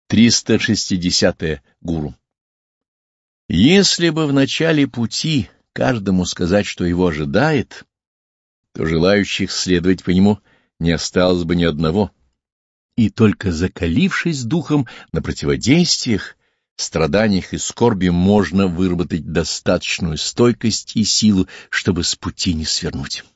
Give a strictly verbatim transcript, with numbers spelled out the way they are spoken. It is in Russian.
триста шестидесятое Гуру. Если бы в начале пути каждому сказать, что его ожидает, то желающих следовать по нему не осталось бы ни одного, и только закалившись духом на противодействиях, страданиях и скорби можно выработать достаточную стойкость и силу, чтобы с пути не свернуть.